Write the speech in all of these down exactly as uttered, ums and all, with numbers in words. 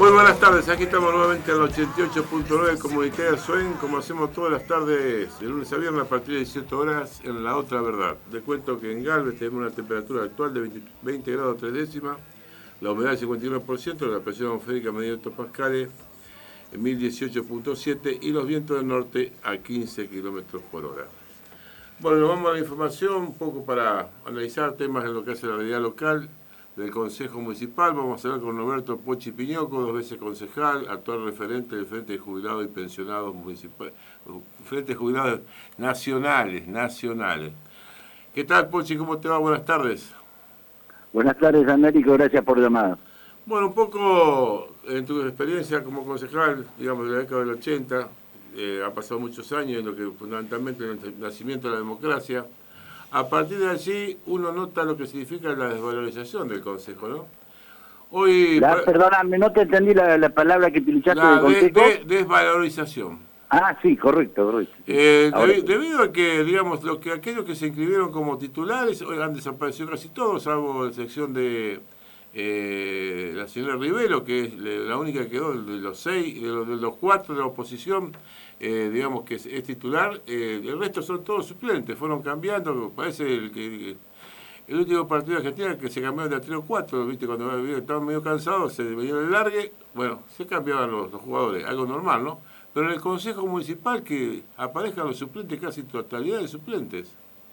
Muy buenas tardes, aquí estamos nuevamente en el ochenta y ocho punto nueve Comunitaria Suen, como hacemos todas las tardes, de lunes a viernes a partir de diecisiete horas en La Otra Verdad. Les cuento que en Galvez tenemos una temperatura actual de veinte, veinte grados tres décimas, la humedad del cincuenta y uno por ciento, la presión atmosférica media de hectopascales en mil dieciocho punto siete y los vientos del norte a quince kilómetros por hora. Bueno, nos vamos a la información un poco para analizar temas en lo que hace la realidad local del Consejo Municipal. Vamos a hablar con Roberto Pochi Piñoco, dos veces concejal, actual referente del Frente de Jubilados y Pensionados Municipales, Frente de Jubilados Nacionales, nacionales. ¿Qué tal, Pochi? ¿Cómo te va? Buenas tardes. Buenas tardes, Américo, gracias por llamar. Bueno, un poco en tu experiencia como concejal, digamos, de la década del ochenta, eh, ha pasado muchos años en lo que fundamentalmente en el nacimiento de la democracia. A partir de allí uno nota lo que significa la desvalorización del Consejo, ¿no? Hoy, la, perdóname, no te entendí la, la palabra que utilizaste la del Consejo. De, de, desvalorización. Ah, sí, correcto, correcto. Sí. Eh, Ahora, debi, debido a que, digamos, lo que aquellos que se inscribieron como titulares hoy han desaparecido casi todos, salvo la sección de eh, la señora Rivero, que es la única que quedó de los seis, de los, de los cuatro de la oposición. Eh, digamos que es, es titular, eh, el resto son todos suplentes, fueron cambiando, parece el que el último partido de Argentina que se cambiaron de a tres o cuatro, viste, cuando estaban medio cansados, se venían el largue, bueno, se cambiaban los, los jugadores, algo normal, ¿no? Pero en el Consejo Municipal que aparezcan los suplentes, casi totalidad de suplentes.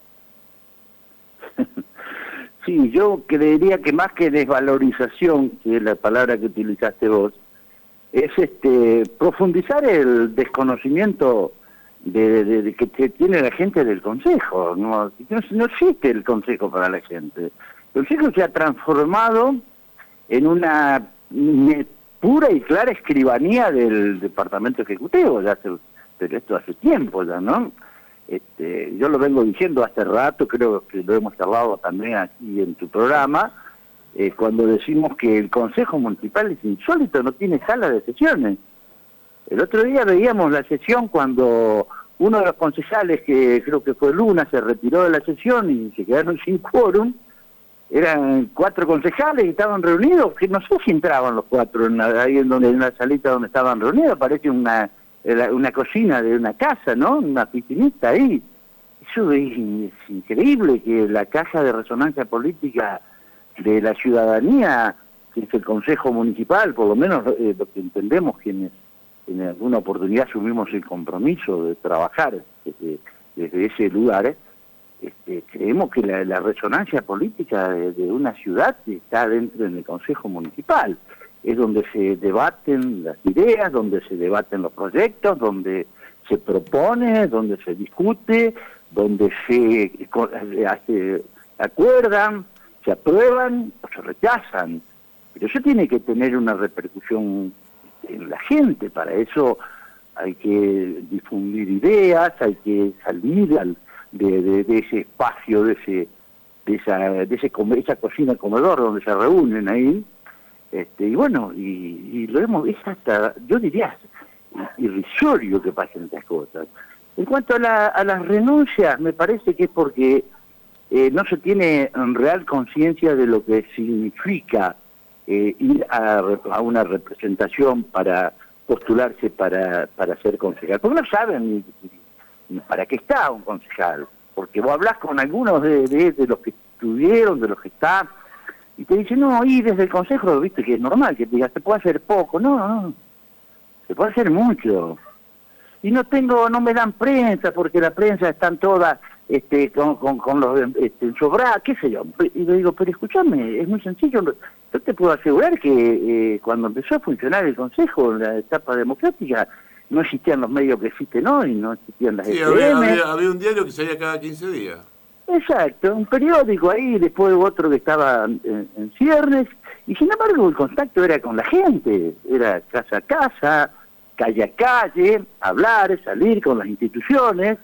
Sí, yo creería que más que desvalorización, que es la palabra que utilizaste vos, es este profundizar el desconocimiento de, de, de que tiene la gente del Consejo. No, no, no existe el Consejo para la gente. El Consejo se ha transformado en una pura y clara escribanía del Departamento Ejecutivo, ya hace, pero esto hace tiempo ya, ¿no? Este, yo lo vengo diciendo hace rato, creo que lo hemos hablado también aquí en tu programa, Eh, cuando decimos que el Consejo Municipal es insólito, no tiene sala de sesiones. El otro día veíamos la sesión cuando uno de los concejales, que creo que fue Luna, se retiró de la sesión y se quedaron sin quórum. Eran cuatro concejales y estaban reunidos, que no sé si entraban los cuatro en la, ahí en, donde, en la salita donde estaban reunidos, parece una, una cocina de una casa, ¿no? Una piscinita ahí. Eso es, es increíble, que la caja de resonancia política de la ciudadanía, que es el Consejo Municipal, por lo menos eh, lo que entendemos quienes en alguna oportunidad asumimos el compromiso de trabajar desde, desde ese lugar, este, creemos que la, la resonancia política de, de una ciudad está dentro del Consejo Municipal. Es donde se debaten las ideas, donde se debaten los proyectos, donde se propone, donde se discute, donde se hace, acuerdan, se aprueban o se rechazan, pero eso tiene que tener una repercusión en la gente. Para eso hay que difundir ideas, hay que salir al, de, de, de ese espacio, de ese de esa de ese esa cocina comedor donde se reúnen ahí, este, y bueno, y, y lo hemos es hasta, yo diría, irrisorio que pasen estas cosas. En cuanto a, la, a las renuncias, me parece que es porque Eh, no se tiene en real conciencia de lo que significa eh, ir a, a una representación para postularse para, para ser concejal. Porque no saben ni, ni para qué está un concejal. Porque vos hablás con algunos de, de, de los que estuvieron, de los que están, y te dicen, no, y desde el consejo, viste que es normal, que te digas, se puede hacer poco. No, no, se puede hacer mucho. Y no tengo, no me dan prensa, porque la prensa están todas este con, con, con los este, sobrados, qué sé yo. Y le digo, pero escúchame, es muy sencillo. Yo te puedo asegurar que eh, cuando empezó a funcionar el Consejo, en la etapa democrática, no existían los medios que existen hoy, no existían las sí, F M. Había, había, había un diario que salía cada quince días. Exacto, un periódico ahí, después otro que estaba en, en ciernes, y sin embargo el contacto era con la gente, era casa a casa, calle a calle, hablar, salir con las instituciones,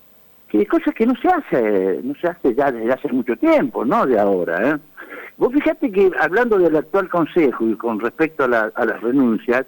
que cosas que no se hace, no se hace ya desde hace mucho tiempo, no de ahora, ¿eh? Vos fíjate que hablando del actual Consejo y con respecto a, la, a las renuncias,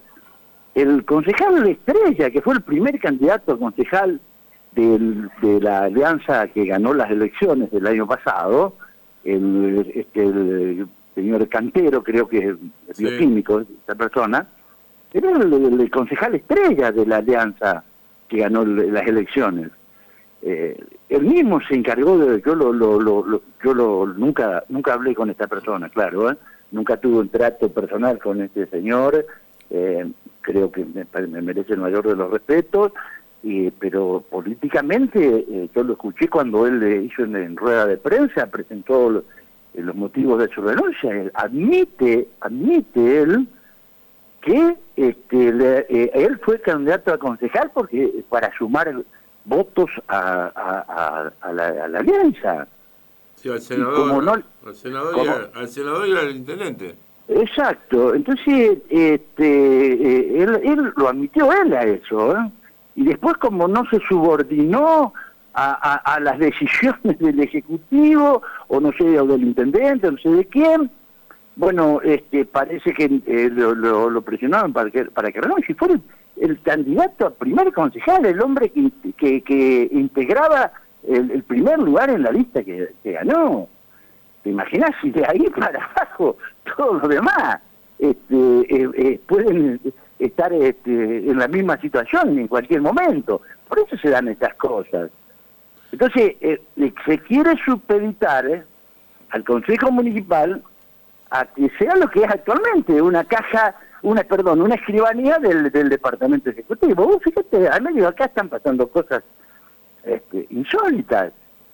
el concejal Estrella, que fue el primer candidato a concejal del, de la alianza que ganó las elecciones del año pasado, el, este, el señor Cantero, creo que es bioquímico, sí, esta persona, era el, el, el concejal estrella de la alianza que ganó las elecciones. Eh, él mismo se encargó de, yo lo, lo, lo, lo yo lo nunca nunca hablé con esta persona, claro, ¿eh? Nunca tuve un trato personal con este señor, eh, creo que me, me merece el mayor de los respetos, y, pero políticamente eh, yo lo escuché cuando él le hizo en, en rueda de prensa, presentó los, los motivos de su renuncia. Él admite, admite él que este, le, eh, él fue candidato a concejal porque para sumar votos a, a, a, a, la, a la alianza. Sí, al senador, no, al, senador y a, al senador y al intendente. Exacto, entonces este, eh, él, él lo admitió él a eso, ¿eh? Y después como no se subordinó a, a, a las decisiones del Ejecutivo, o no sé, o del intendente, o no sé de quién, bueno, este, parece que eh, lo, lo, lo presionaron para que para que renuncie. Si fuera el, el candidato a primer concejal, el hombre que, que, que integraba el, el primer lugar en la lista que, que ganó. ¿Te imaginas si de ahí para abajo todos los demás este, eh, eh, pueden estar este, en la misma situación en cualquier momento? Por eso se dan estas cosas. Entonces, eh, se quiere supeditar eh, al Consejo Municipal a que sea lo que es actualmente, una caja, una perdón, una escribanía del, del Departamento Ejecutivo. Vos fíjate, al medio acá están pasando cosas este, insólitas.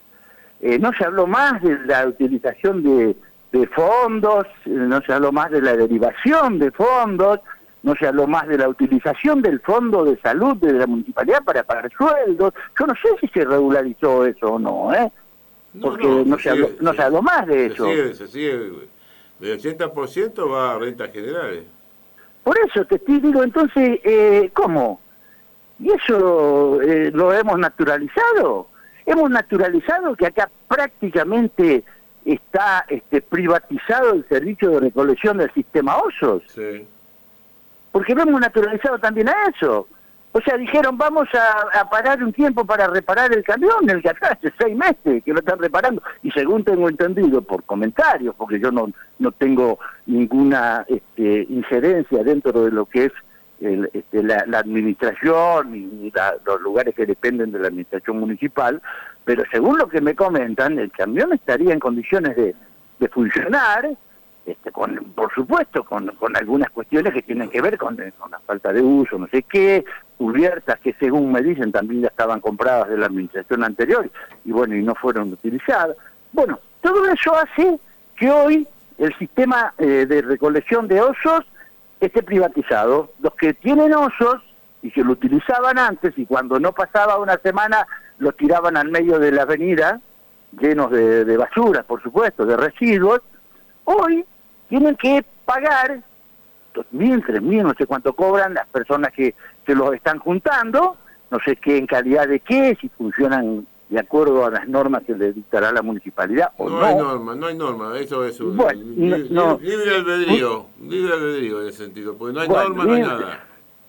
Eh, no se habló más de la utilización de, de fondos, eh, no se habló más de la derivación de fondos, no se habló más de la utilización del fondo de salud de la municipalidad para pagar sueldos. Yo no sé si se regularizó eso o no, ¿eh? Porque no, no, no, se, se, habló, sigue, no se, se habló más de se eso. Sigue, se sigue, el ochenta por ciento va a rentas generales. Por eso te digo, entonces, eh, ¿cómo? ¿Y eso eh, lo hemos naturalizado? Hemos naturalizado que acá prácticamente está este, privatizado el servicio de recolección del sistema Osos. Sí. Porque lo hemos naturalizado también a eso. O sea, dijeron, vamos a, a parar un tiempo para reparar el camión, el que acá hace seis meses que lo están reparando. Y según tengo entendido por comentarios, porque yo no, no tengo ninguna este, injerencia dentro de lo que es El, este, la, la administración y la, los lugares que dependen de la administración municipal, pero según lo que me comentan, el camión estaría en condiciones de, de funcionar, este, con, por supuesto, con, con algunas cuestiones que tienen que ver con, con la falta de uso, no sé qué, cubiertas que según me dicen también ya estaban compradas de la administración anterior, y bueno, y no fueron utilizadas. Bueno, todo eso hace que hoy el sistema eh, de recolección de osos esté privatizado. Los que tienen osos y que lo utilizaban antes y cuando no pasaba una semana los tiraban al medio de la avenida llenos de, de basura, por supuesto, de residuos, hoy tienen que pagar dos mil, tres mil, no sé cuánto cobran las personas que se los están juntando, no sé qué en calidad de qué, si funcionan de acuerdo a las normas que le dictará la municipalidad o no. No hay norma, no hay norma, eso es un bueno, libre, no, libre albedrío, libre albedrío en ese sentido, porque no hay bueno, norma, no hay nada.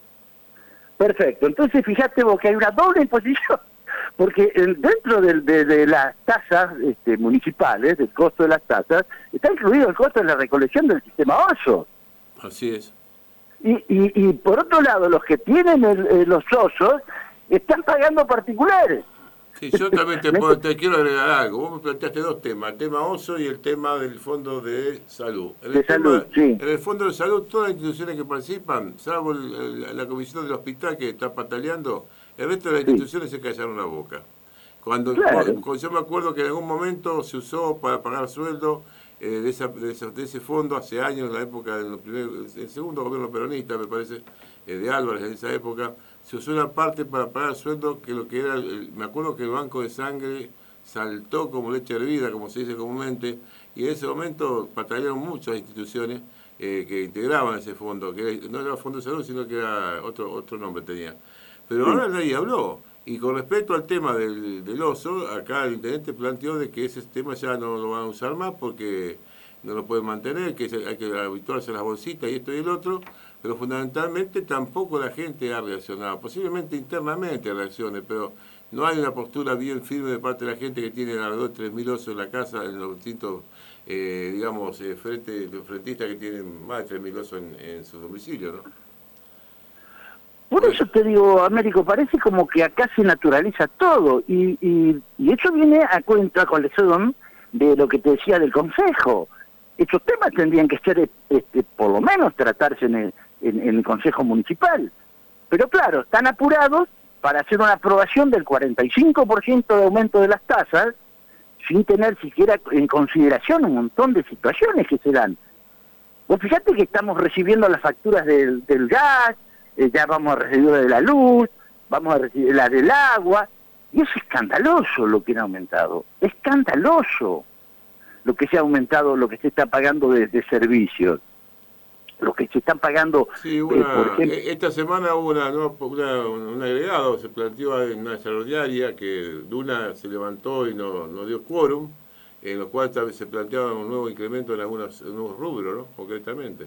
Perfecto, entonces fíjate vos que hay una doble imposición, porque dentro de, de, de las tasas este, municipales, del costo de las tasas, está incluido el costo de la recolección del sistema oso. Así es. Y, y, y por otro lado, los que tienen el, el, los osos están pagando particulares. Sí, yo también te, puedo, te quiero agregar algo. Vos me planteaste dos temas, el tema oso y el tema del Fondo de Salud. En el, de tema, salud, sí. En el Fondo de Salud, todas las instituciones que participan, salvo el, el, la comisión del hospital que está pataleando, el resto de las sí. instituciones se callaron la boca. Cuando, claro. cuando yo me acuerdo que en algún momento se usó para pagar sueldo eh, de, esa, de, esa, de ese fondo hace años, en la época del el segundo gobierno peronista, me parece, eh, de Álvarez, en esa época, se usó una parte para pagar el sueldo que lo que era, el, me acuerdo que el banco de sangre saltó como leche hervida, como se dice comúnmente, y en ese momento patalearon muchas instituciones eh, que integraban ese fondo, que no era Fondo de Salud, sino que era otro otro nombre tenía. Pero ahora nadie habló. Y con respecto al tema del, del oso, acá el intendente planteó de que ese tema ya no lo van a usar más porque no lo pueden mantener, que hay que habituarse a las bolsitas y esto y el otro, pero fundamentalmente tampoco la gente ha reaccionado. Posiblemente internamente reaccione, pero no hay una postura bien firme de parte de la gente que tiene alrededor de tres mil osos en la casa, en los distintos, eh, digamos, eh, frente, los frentistas que tienen más de tres mil osos en, en su domicilio, ¿no? Por eso te digo, Américo, parece como que acá se naturaliza todo, y, y, y eso viene a cuenta, colección, de lo que te decía del Consejo. Estos temas tendrían que ser, este, por lo menos, tratarse en el, en, en el Consejo Municipal. Pero claro, están apurados para hacer una aprobación del cuarenta y cinco por ciento de aumento de las tasas, sin tener siquiera en consideración un montón de situaciones que se dan. Vos fíjate que estamos recibiendo las facturas del, del gas, eh, ya vamos a recibir la de la luz, vamos a recibir la del agua, y es escandaloso lo que han aumentado, escandaloso lo que se ha aumentado, lo que se está pagando de, de servicios, lo que se están pagando, sí, una, eh, por ejemplo... Esta semana hubo una, no, una, un agregado, se planteó en una extraordinaria que Duna se levantó y no, no dio quórum, en lo cual se planteaba un nuevo incremento en algunos en nuevos rubros, ¿no? Concretamente.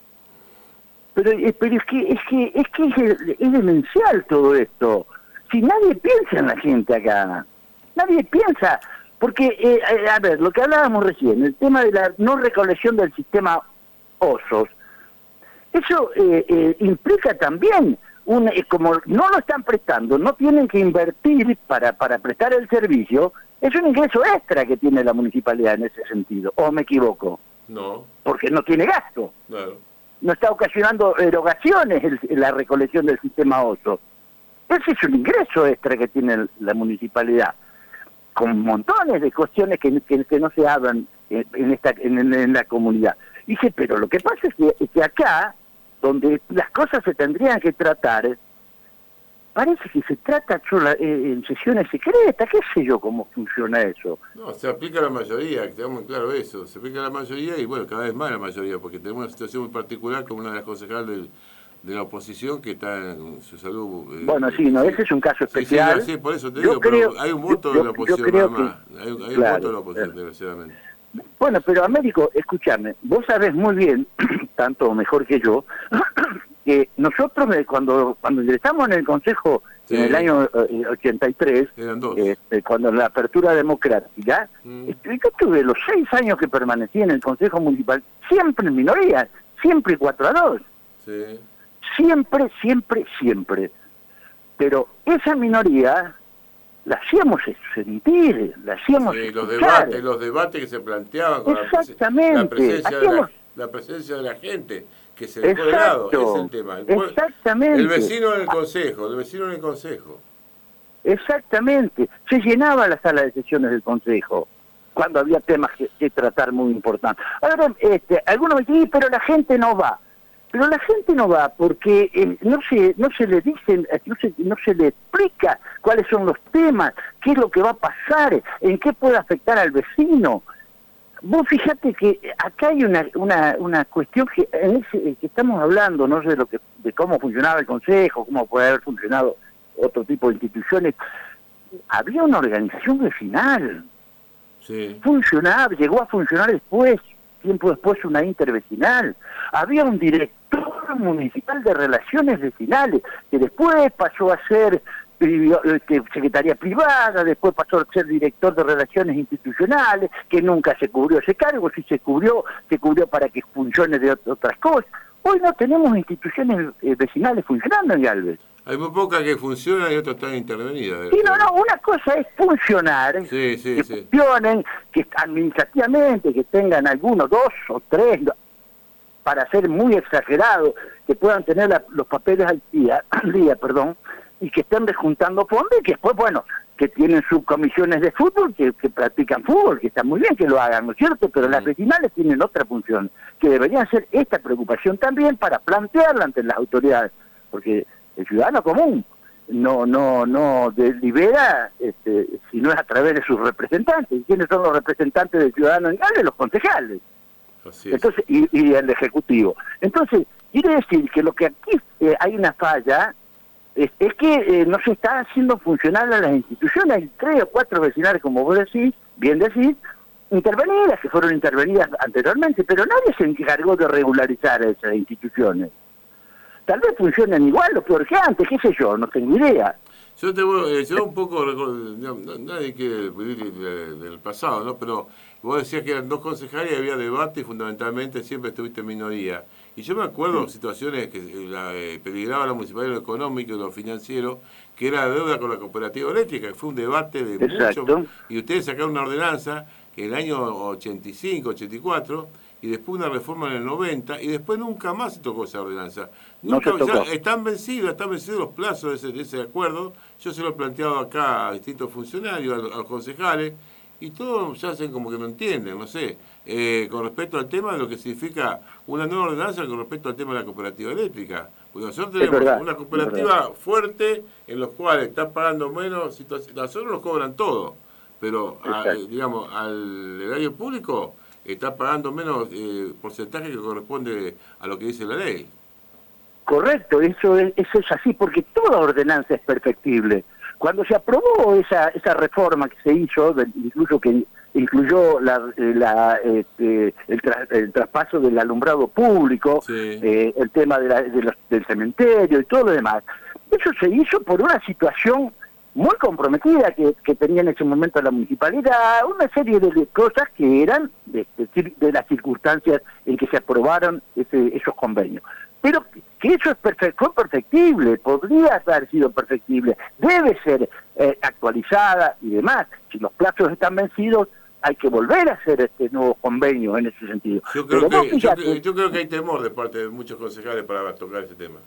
Pero, eh, pero es que es que es que es, es demencial todo esto. Si nadie piensa en la gente acá, nadie piensa, porque eh, a ver, lo que hablábamos recién, el tema de la no recolección del sistema osos, eso eh, eh, implica también un, eh, como no lo están prestando, no tienen que invertir para para prestar el servicio. Es un ingreso extra que tiene la municipalidad en ese sentido, ¿o me equivoco? No. Porque no tiene gasto. Claro. No está ocasionando erogaciones el, la recolección del sistema oso. Ese es un ingreso extra que tiene la municipalidad, con montones de cuestiones que, que, que no se hablan en, en, esta, en, en la comunidad. Dice, pero lo que pasa es que, es que acá, donde las cosas se tendrían que tratar, parece que se trata sola, eh, en sesiones secretas, qué sé yo cómo funciona eso. No, se aplica a la mayoría, que tengamos en claro eso, se aplica a la mayoría y bueno, cada vez más a la mayoría, porque tenemos una situación muy particular como una de las concejales del, de la oposición que está en su salud. Eh, bueno, sí, no, ese es un caso especial. Sí, sí, sí, por eso te yo digo, creo, pero hay un voto yo, de la oposición nada más, que, hay, hay claro, un voto de la oposición, claro. desgraciadamente. Bueno, pero Américo, escúchame, vos sabés muy bien, tanto o mejor que yo, que nosotros cuando cuando ingresamos en el Consejo sí. en el año eh, ochenta y tres, eh, cuando la apertura democrática, mm. yo tuve los seis años que permanecí en el Consejo Municipal, siempre en minoría, siempre cuatro a dos. Sí. Siempre, siempre, siempre. Pero esa minoría la hacíamos sentir, la hacíamos sí, los escuchar. debates, los debates que se planteaban con exactamente. La, presencia hacíamos... de la, la presencia de la gente que se dejó de lado, ese es el tema. El, exactamente. El vecino en el consejo, el vecino en el consejo. Exactamente. Se llenaba la sala de sesiones del consejo cuando había temas que, que tratar muy importantes. Ahora, este, algunos me dicen, pero la gente no va. Pero la gente no va porque eh, no se no se le dicen, no se, no se le explica cuáles son los temas, qué es lo que va a pasar, en qué puede afectar al vecino. Vos fíjate que acá hay una una, una cuestión que, en ese, que estamos hablando, no sé de, lo que, de cómo funcionaba el Consejo, cómo puede haber funcionado otro tipo de instituciones. Había una organización vecinal. Sí. Funcionaba, llegó a funcionar después, tiempo después una intervecinal. Había un director municipal de relaciones vecinales, que después pasó a ser este, secretaría privada, después pasó a ser director de relaciones institucionales, que nunca se cubrió ese cargo, si se cubrió, se cubrió para que funcione de otras cosas. Hoy no tenemos instituciones eh, vecinales funcionando en Galvez. Hay muy pocas que funcionan y otras están intervenidas. Sí, no, no, una cosa es funcionar, sí, sí, que sí. funcionen, que administrativamente, que tengan algunos, dos o tres, para ser muy exagerado, que puedan tener la, los papeles al día, al día, perdón, y que estén desjuntando fondos y que después, bueno, que tienen subcomisiones de fútbol, que, que practican fútbol, que está muy bien que lo hagan, ¿no es cierto? Pero mm. las vecinales tienen otra función, que deberían ser esta preocupación también para plantearla ante las autoridades, porque el ciudadano común no no no delibera este, si no es a través de sus representantes. ¿Quiénes son los representantes del ciudadano en Galvez? Los concejales. Así es. Entonces y, y el ejecutivo. Entonces quiere decir que lo que aquí eh, hay una falla es, es que eh, no se está haciendo funcionar a las instituciones. Hay tres o cuatro vecinales, como vos decís, bien decís, intervenidas, que fueron intervenidas anteriormente, pero nadie se encargó de regularizar a esas instituciones. Tal vez funcionen igual o peor que antes, qué sé yo, no tengo idea. Yo te voy, eh, yo un poco, no, nadie quiere vivir del pasado, ¿no? Pero vos decías que eran dos concejales y había debate y fundamentalmente siempre estuviste en minoría. Y yo me acuerdo situaciones que la, eh, peligraba la municipalidad en lo económico y lo financiero, que era la deuda con la cooperativa eléctrica, que fue un debate de mucho. Y ustedes sacaron una ordenanza que en el año ochenta y cinco, ochenta y cuatro, y después una reforma en el noventa, y después nunca más se tocó esa ordenanza. Nunca, no ya están vencidos, están vencidos los plazos de ese, de ese acuerdo. Yo se lo he planteado acá a distintos funcionarios, a, a los concejales, y todos ya hacen como que no entienden, no sé, eh, con respecto al tema de lo que significa una nueva ordenanza con respecto al tema de la cooperativa eléctrica. Porque nosotros tenemos verdad, una cooperativa fuerte en los cuales están pagando menos, nosotros nos cobran todo, pero a, digamos al erario público está pagando menos eh, porcentaje que corresponde a lo que dice la ley. Correcto, eso es, eso es así, porque toda ordenanza es perfectible. Cuando se aprobó esa esa reforma que se hizo, incluso que incluyó la, la, este, el, tra, el traspaso del alumbrado público, sí. eh, el tema de la, de los, del cementerio y todo lo demás, eso se hizo por una situación muy comprometida que, que tenía en ese momento la municipalidad, una serie de cosas que eran de, de, de las circunstancias en que se aprobaron ese, esos convenios. Pero que eso es perfecto, fue perfectible, podría haber sido perfectible, debe ser eh, actualizada y demás. Si los plazos están vencidos, hay que volver a hacer este nuevo convenio en ese sentido. Yo creo, que, fíjate, yo, yo creo que hay temor de parte de muchos concejales para tocar ese tema.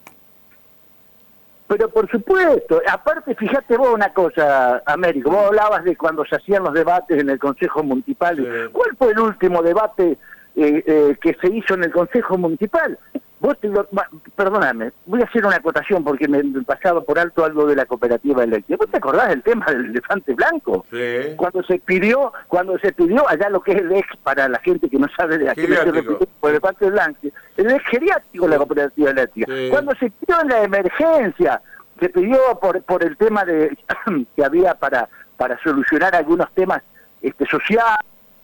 Pero por supuesto, aparte fíjate vos una cosa, Américo, vos hablabas de cuando se hacían los debates en el Consejo Municipal. Sí. ¿Cuál fue el último debate eh, eh, que se hizo en el Consejo Municipal? Vos te lo, perdóname, voy a hacer una acotación porque me he pasado por alto algo de la cooperativa eléctrica. ¿Vos te acordás del tema del elefante blanco? Sí. Cuando se pidió, cuando se pidió allá lo que es el ex, para la gente que no sabe de a qué se refiere por el elefante blanco, el ex geriátrico de la cooperativa eléctrica. Sí. Cuando se pidió en la emergencia, se pidió por por el tema de que había para para solucionar algunos temas este sociales,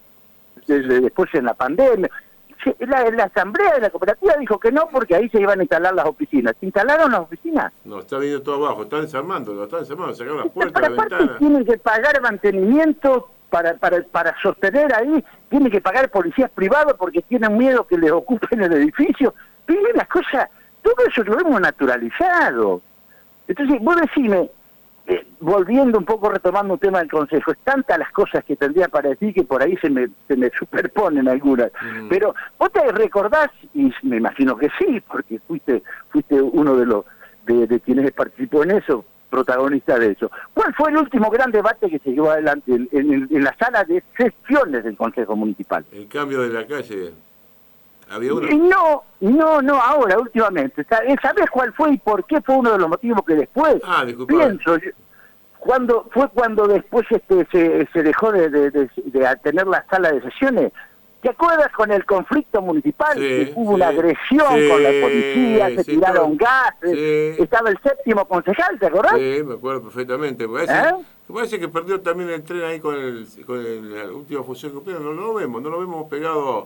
después en la pandemia. La, la asamblea de la cooperativa dijo que no porque ahí se iban a instalar las oficinas. ¿Se instalaron las oficinas? No, está viniendo todo abajo, están desarmando, lo están desarmando, sacaron las puertas, la ventanas. Tienen que pagar mantenimiento para, para, para sostener ahí, tienen que pagar policías privados porque tienen miedo que les ocupen el edificio. Pero las cosas, todo eso lo hemos naturalizado. Entonces, vos decime, Eh, volviendo un poco, retomando un tema del Consejo, es tantas las cosas que tendría para decir que por ahí se me, se me superponen algunas, mm. pero vos te recordás, y me imagino que sí, porque fuiste fuiste uno de los de, de quienes participó en eso, protagonista de eso. ¿Cuál fue el último gran debate que se llevó adelante en, en, en la sala de sesiones del Consejo Municipal? El cambio de la calle. ¿Había uno? No, no, no, ahora, últimamente. ¿Sabés cuál fue y por qué fue uno de los motivos que después? Ah, disculpa. Pienso, yo, cuando fue cuando después este se, se dejó de, de, de, de tener la sala de sesiones. ¿Te acuerdas con el conflicto municipal? Sí, que hubo sí, una agresión sí, con la policía, se sí, tiraron todo, gases, sí. Estaba el séptimo concejal, ¿te acordás? Sí, me acuerdo perfectamente. Parece, ¿Eh? parece que perdió también el tren ahí con, el, con el, la última función que cumplió. No, no lo vemos, no lo vemos pegado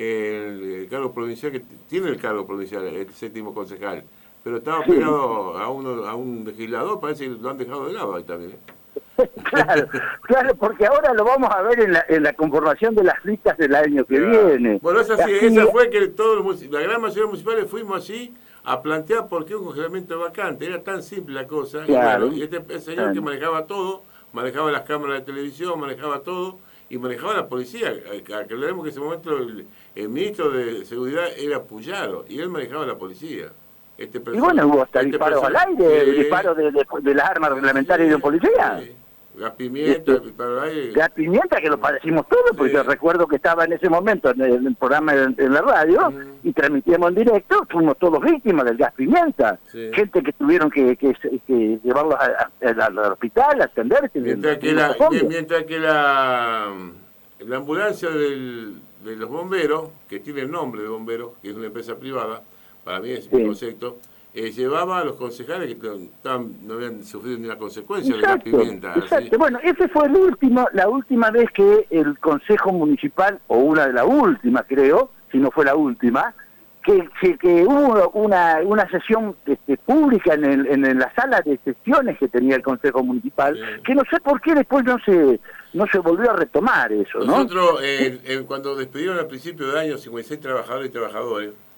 el, el cargo provincial, que tiene el cargo provincial, el séptimo concejal, pero estaba pegado a, uno, a un legislador, parece que lo han dejado de lado ahí también. ¿eh? Claro, claro, porque ahora lo vamos a ver en la, en la conformación de las listas del año que claro. viene. Bueno, esa, sí, esa fue que todos los, la gran mayoría de municipales fuimos allí a plantear por qué un congelamiento vacante. Era tan simple la cosa. Claro. Y, bueno, y este el señor claro. que manejaba todo, manejaba las cámaras de televisión, manejaba todo, y manejaba la policía. Aclaremos que en ese momento el, el ministro de Seguridad era Puyaro, y él manejaba la policía. Este y bueno, hubo hasta este disparos al aire, eh, disparos de, de, de las armas reglamentarias sí, de policía. Sí. Gas pimienta, este, disparo al aire. Gas pimienta, que lo padecimos todos, porque sí. yo recuerdo que estaba en ese momento en el, en el programa en, en la radio, mm. y transmitíamos en directo, fuimos todos víctimas del gas pimienta. Sí. Gente que tuvieron que, que, que llevarlos a, a, a, al hospital, a atenderse. Mientras, que la, mientras que la, la ambulancia del, de los bomberos, que tiene el nombre de bomberos, que es una empresa privada, para mí es sí. un concepto, eh, llevaba a los concejales que estaban, no habían sufrido ni la consecuencia exacto, de la pimienta. Exacto. ¿sí? Bueno, ese fue el último, la última vez que el Consejo Municipal, o una de las últimas creo, si no fue la última, que, que, que hubo una, una sesión este, pública en, el, en la sala de sesiones que tenía el Consejo Municipal, sí. que no sé por qué después no se no se volvió a retomar eso, ¿no? Nosotros, eh, eh, cuando despidieron al principio de año cincuenta y seis trabajadores y trabajadores,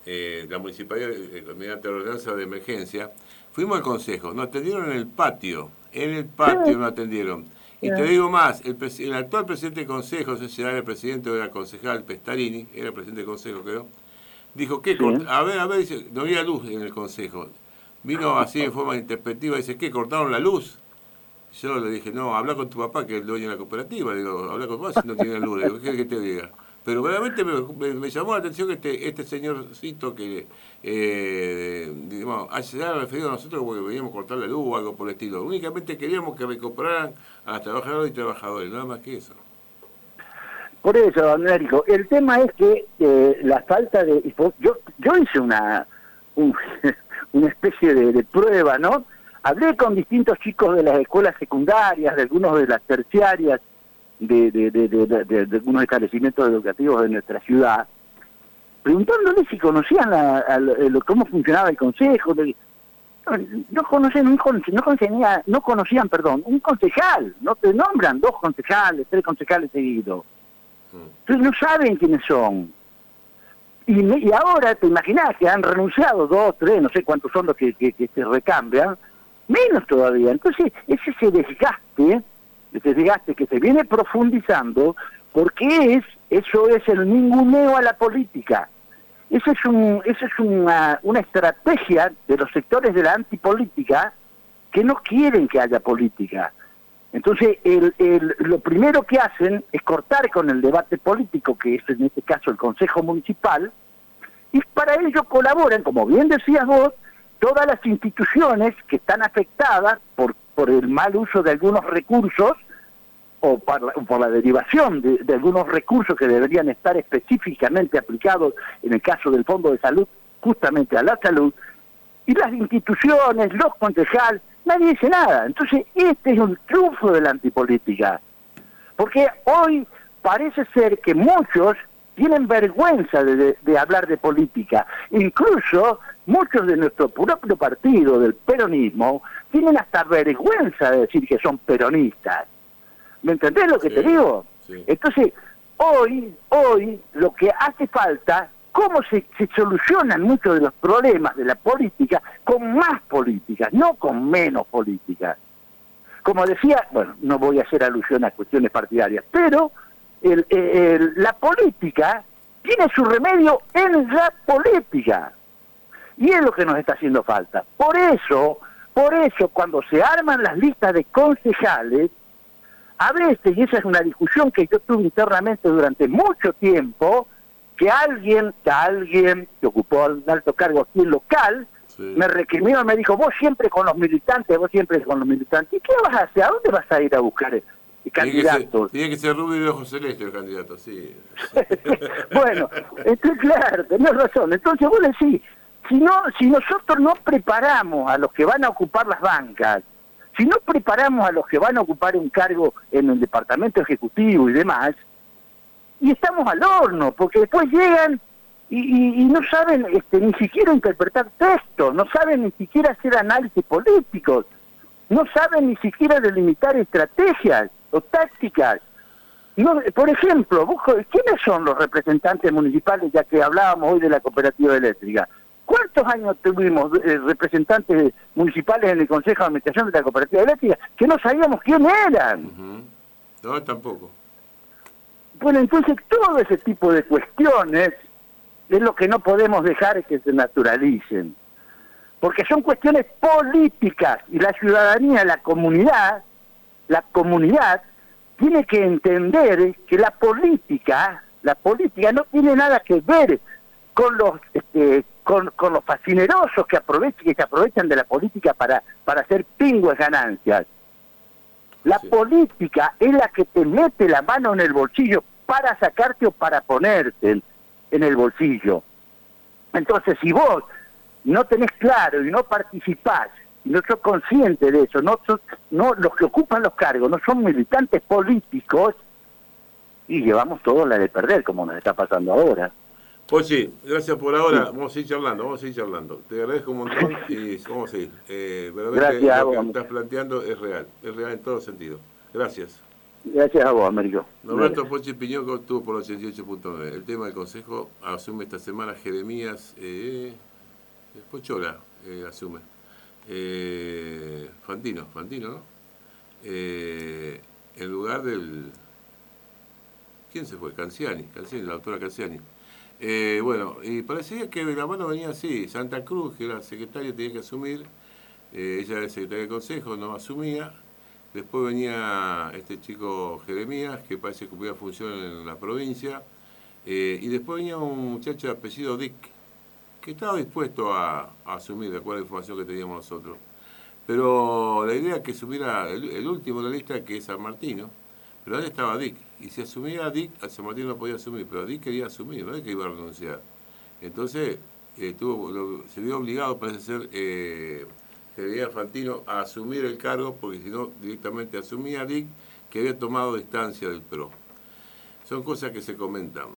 eh, la municipalidad, eh, mediante la ordenanza de emergencia, fuimos al consejo, nos atendieron en el patio, en el patio Sí, nos atendieron. Y te sí, digo más, el, pres- el actual presidente del consejo, no sé si era el presidente o era el concejal, Pestarini, era el presidente del consejo creo, dijo, ¿qué corta? sí. A ver, a ver, dice, no había luz en el consejo. Vino así de forma interpretativa, dice, ¿qué? ¿Cortaron la luz? Yo le dije, no, habla con tu papá, que es el dueño de la cooperativa. Digo, habla con tu papá si no tiene luz. Digo, ¿qué quieres que te diga? Pero realmente me, me, me llamó la atención que este, este señorcito que, eh, digamos, se ha referido a nosotros porque veníamos a cortar la luz o algo por el estilo. Únicamente queríamos que recuperaran a las trabajadoras y trabajadores, nada más que eso. Por eso, don Érico, el tema es que eh, la falta de... Yo, yo hice una, un, una especie de, de prueba, ¿no? Hablé con distintos chicos de las escuelas secundarias, de algunos de las terciarias, de, de, de, de, de, de, de algunos establecimientos educativos de nuestra ciudad, preguntándoles si conocían la, a, a, cómo funcionaba el consejo. De, no conocían, un, no, conocían, no conocían, perdón, un concejal, no te nombran dos concejales, tres concejales seguidos. Entonces no saben quiénes son. Y, y ahora te imaginas que han renunciado dos, tres, no sé cuántos son los que, que, que se recambian, menos todavía. Entonces ese ese desgaste, ese desgaste que se viene profundizando, porque es eso es el ninguneo a la política. Esa es, un, esa es una, una estrategia de los sectores de la antipolítica que no quieren que haya política. Entonces, el, el, lo primero que hacen es cortar con el debate político, que es en este caso el Consejo Municipal, y para ello colaboran, como bien decías vos, todas las instituciones que están afectadas por, por el mal uso de algunos recursos o por la, por la derivación de, de algunos recursos que deberían estar específicamente aplicados, en el caso del Fondo de Salud, justamente a la salud, y las instituciones, los concejales, nadie dice nada. Entonces, este es un triunfo de la antipolítica. Porque hoy parece ser que muchos tienen vergüenza de, de, de hablar de política. Incluso muchos de nuestro propio partido, del peronismo, tienen hasta vergüenza de decir que son peronistas. ¿Me entendés lo que sí, te digo? Sí. Entonces, hoy, hoy, lo que hace falta, cómo se, se solucionan muchos de los problemas de la política, con más políticas, no con menos políticas. Como decía, bueno, no voy a hacer alusión a cuestiones partidarias, pero el, el, la política tiene su remedio en la política. Y es lo que nos está haciendo falta. Por eso, por eso, cuando se arman las listas de concejales, a veces, y esa es una discusión que yo tuve internamente durante mucho tiempo, que alguien, que alguien que ocupó un alto cargo aquí en local, sí, me recriminó y me dijo, vos siempre con los militantes, vos siempre con los militantes. ¿Y qué vas a hacer? ¿A dónde vas a ir a buscar eh, candidatos? Tiene que ser rubio y de ojos celestes el candidato, sí. Bueno, entonces, claro, tenés razón. Entonces vos decís, si, no, si nosotros no preparamos a los que van a ocupar las bancas, si no preparamos a los que van a ocupar un cargo en el departamento ejecutivo y demás, y estamos al horno, porque después llegan y, y, y no saben este, ni siquiera interpretar textos, no saben ni siquiera hacer análisis políticos, no saben ni siquiera delimitar estrategias o tácticas. No, por ejemplo, vos, ¿quiénes son los representantes municipales, ya que hablábamos hoy de la cooperativa eléctrica? ¿Cuántos años tuvimos eh, representantes municipales en el Consejo de Administración de la Cooperativa Eléctrica que no sabíamos quién eran? Uh-huh. No, tampoco. Bueno, entonces todo ese tipo de cuestiones es lo que no podemos dejar que se naturalicen. Porque son cuestiones políticas y la ciudadanía, la comunidad, la comunidad tiene que entender que la política, la política no tiene nada que ver con los este, con, con los fascinerosos que aprovechan, que se aprovechan de la política para, para hacer pingües ganancias. La sí. política es la que te mete la mano en el bolsillo para sacarte o para ponerte en, en el bolsillo. Entonces, si vos no tenés claro y no participás, y no sos consciente de eso, no, sos, no los que ocupan los cargos no son militantes políticos, y llevamos todo la de perder, como nos está pasando ahora. Pues sí, gracias por ahora. Vamos a seguir charlando, vamos a seguir charlando. Te agradezco un montón y vamos a seguir. Eh, gracias, lo que estás planteando es real, es real en todo sentido. Gracias. Gracias a vos, Américo. Norberto Pochi Piñoco estuvo por ochenta y ocho punto nueve. El tema del Consejo asume esta semana Jeremías eh, Pochola, eh, asume. Eh, Fantino, Fantino, ¿no? Eh, en lugar del... ¿Quién se fue? Canciani, Canciani, la doctora Canciani. Eh, bueno, y parecía que la mano venía así. Santa Cruz, que era secretaria, tenía que asumir. Eh, ella era secretaria del Consejo, no asumía. Después venía este chico Jeremías, que parece que cumplía función en la provincia. Eh, y después venía un muchacho de apellido Dick, que estaba dispuesto a, a asumir, de acuerdo a la información que teníamos nosotros. Pero la idea es que asumiera el, el último de la lista, que es San Martino, pero ahí estaba Dick. Y si asumía a Dick, a San Martín no podía asumir, pero Dick quería asumir, no es que iba a renunciar. Entonces, eh, tuvo, lo, se vio obligado, parece ser, eh, Jeremías Fantino, a asumir el cargo, porque si no, directamente asumía a Dick, que había tomado distancia del P R O. Son cosas que se comentan.